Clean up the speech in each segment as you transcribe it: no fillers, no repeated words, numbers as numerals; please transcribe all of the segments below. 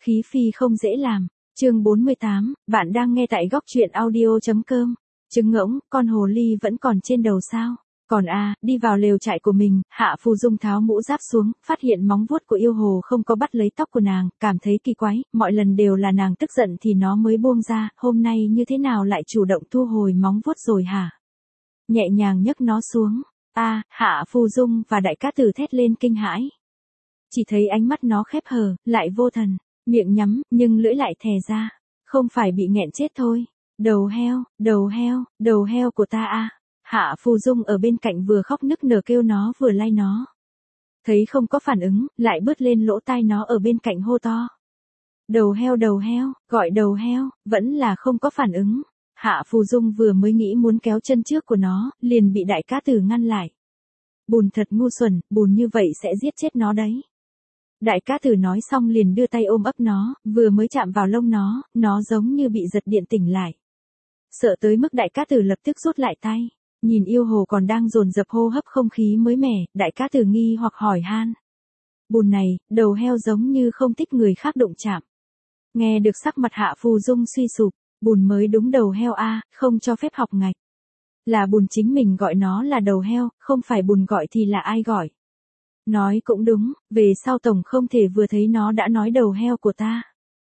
Khí phi không dễ làm. Chương 48, bạn đang nghe tại góc truyện audio.com. Trứng ngỗng, con hồ ly vẫn còn trên đầu sao? Còn đi vào lều trại của mình, Hạ Phù Dung tháo mũ giáp xuống, phát hiện móng vuốt của yêu hồ không có bắt lấy tóc của nàng, cảm thấy kỳ quái, mọi lần đều là nàng tức giận thì nó mới buông ra, hôm nay như thế nào lại chủ động thu hồi móng vuốt rồi hả? Nhẹ nhàng nhấc nó xuống. Hạ Phù Dung và Đại Cát Tử thét lên kinh hãi. Chỉ thấy ánh mắt nó khép hờ, lại vô thần, miệng nhắm, nhưng lưỡi lại thè ra. Không phải bị nghẹn chết thôi. Đầu heo, đầu heo, đầu heo của ta Hạ Phù Dung ở bên cạnh vừa khóc nức nở kêu nó vừa lay nó. Thấy không có phản ứng, lại bứt lên lỗ tai nó ở bên cạnh hô to. Đầu heo, gọi đầu heo, vẫn là không có phản ứng. Hạ Phù Dung vừa mới nghĩ muốn kéo chân trước của nó, liền bị Đại Cát Tử ngăn lại. Bùn thật ngu xuẩn, bùn như vậy sẽ giết chết nó đấy. Đại Cát Tử nói xong liền đưa tay ôm ấp nó, vừa mới chạm vào lông nó giống như bị giật điện tỉnh lại. Sợ tới mức Đại Cát Tử lập tức rút lại tay, nhìn yêu hồ còn đang dồn dập hô hấp không khí mới mẻ, Đại Cát Tử nghi hoặc hỏi han. Bùn này, đầu heo giống như không thích người khác đụng chạm. Nghe được sắc mặt Hạ Phù Dung suy sụp, bùn mới đúng đầu heo không cho phép học ngạch. Là bùn chính mình gọi nó là đầu heo, không phải bùn gọi thì là ai gọi. Nói cũng đúng, về sau tổng không thể vừa thấy nó đã nói đầu heo của ta.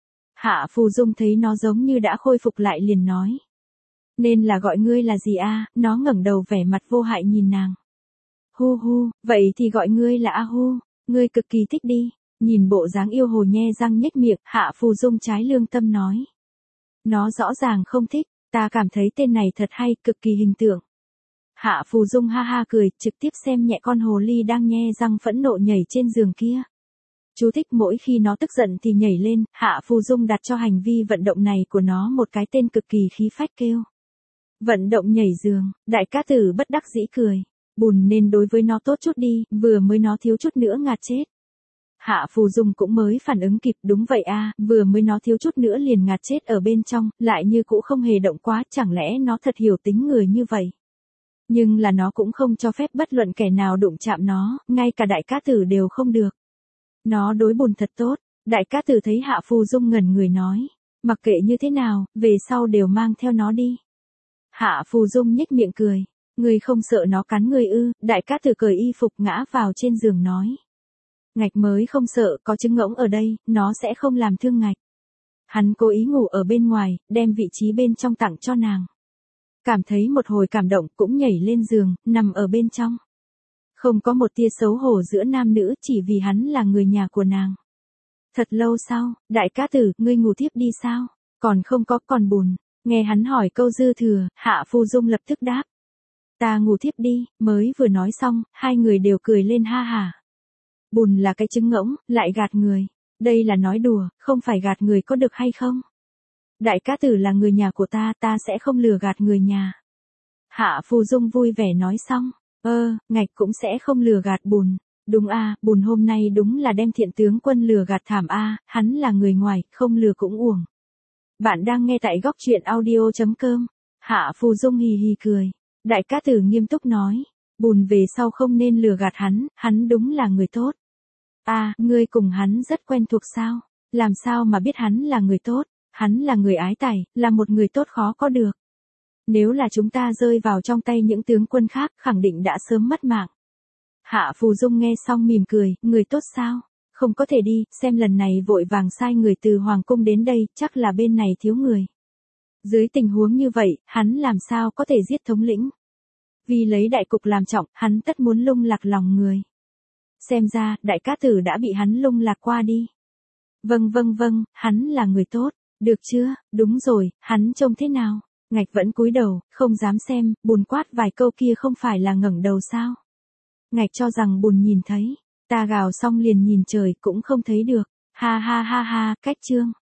Hạ Phù Dung thấy nó giống như đã khôi phục lại liền nói. Nên là gọi ngươi là gì nó ngẩng đầu vẻ mặt vô hại nhìn nàng. Hu hu, vậy thì gọi ngươi là hu, ngươi cực kỳ thích đi. Nhìn bộ dáng yêu hồ nhe răng nhếch miệng, Hạ Phù Dung trái lương tâm nói. Nó rõ ràng không thích, ta cảm thấy tên này thật hay, cực kỳ hình tượng. Hạ Phù Dung ha ha cười, trực tiếp xem nhẹ con hồ ly đang nhe răng phẫn nộ nhảy trên giường kia. Chú thích mỗi khi nó tức giận thì nhảy lên, Hạ Phù Dung đặt cho hành vi vận động này của nó một cái tên cực kỳ khí phách kêu. Vận động nhảy giường, Đại Cát Tử bất đắc dĩ cười. Bùn nên đối với nó tốt chút đi, vừa mới nó thiếu chút nữa ngạt chết. Hạ Phù Dung cũng mới phản ứng kịp, đúng vậy vừa mới nó thiếu chút nữa liền ngạt chết ở bên trong, lại như cũ không hề động quá, chẳng lẽ nó thật hiểu tính người như vậy. Nhưng là nó cũng không cho phép bất luận kẻ nào đụng chạm nó, ngay cả Đại Cát Tử đều không được. Nó đối bùn thật tốt, Đại Cát Tử thấy Hạ Phù Dung ngẩn người nói, mặc kệ như thế nào, về sau đều mang theo nó đi. Hạ Phù Dung nhếch miệng cười, ngươi không sợ nó cắn ngươi ư? Đại Cát Tử cởi y phục ngã vào trên giường nói. Ngạch mới không sợ, có trứng ngỗng ở đây, nó sẽ không làm thương ngạch. Hắn cố ý ngủ ở bên ngoài, đem vị trí bên trong tặng cho nàng. Cảm thấy một hồi cảm động cũng nhảy lên giường, nằm ở bên trong. Không có một tia xấu hổ giữa nam nữ chỉ vì hắn là người nhà của nàng. Thật lâu sau, Đại Cát Tử, ngươi ngủ tiếp đi sao? Còn không có, còn bùn. Nghe hắn hỏi câu dư thừa, Hạ Phù Dung lập tức đáp. Ta ngủ tiếp đi, mới vừa nói xong, hai người đều cười lên ha hả. Bùn là cái trứng ngỗng, lại gạt người. Đây là nói đùa, không phải gạt người có được hay không? Đại Cát Tử là người nhà của ta sẽ không lừa gạt người nhà. Hạ Phù Dung vui vẻ nói xong, ngạch cũng sẽ không lừa gạt bùn. Đúng bùn hôm nay đúng là đem thiện tướng quân lừa gạt thảm hắn là người ngoài, không lừa cũng uổng. Bạn đang nghe tại góc truyện audio.com. Hạ Phù Dung hì hì cười. Đại Cát Tử nghiêm túc nói, bùn về sau không nên lừa gạt hắn đúng là người tốt. Ngươi cùng hắn rất quen thuộc sao? Làm sao mà biết hắn là người tốt? Hắn là người ái tài, là một người tốt khó có được. Nếu là chúng ta rơi vào trong tay những tướng quân khác, khẳng định đã sớm mất mạng. Hạ Phù Dung nghe xong mỉm cười, người tốt sao? Không có thể đi, xem lần này vội vàng sai người từ Hoàng cung đến đây, chắc là bên này thiếu người. Dưới tình huống như vậy, hắn làm sao có thể giết thống lĩnh? Vì lấy đại cục làm trọng, hắn tất muốn lung lạc lòng người. Xem ra, Đại Cát Tử đã bị hắn lung lạc qua đi. Vâng, hắn là người tốt. Được chưa, đúng rồi, hắn trông thế nào? Ngạch vẫn cúi đầu, không dám xem, bùn quát vài câu kia không phải là ngẩng đầu sao? Ngạch cho rằng bùn nhìn thấy, ta gào xong liền nhìn trời cũng không thấy được. Ha ha ha ha, cách chương.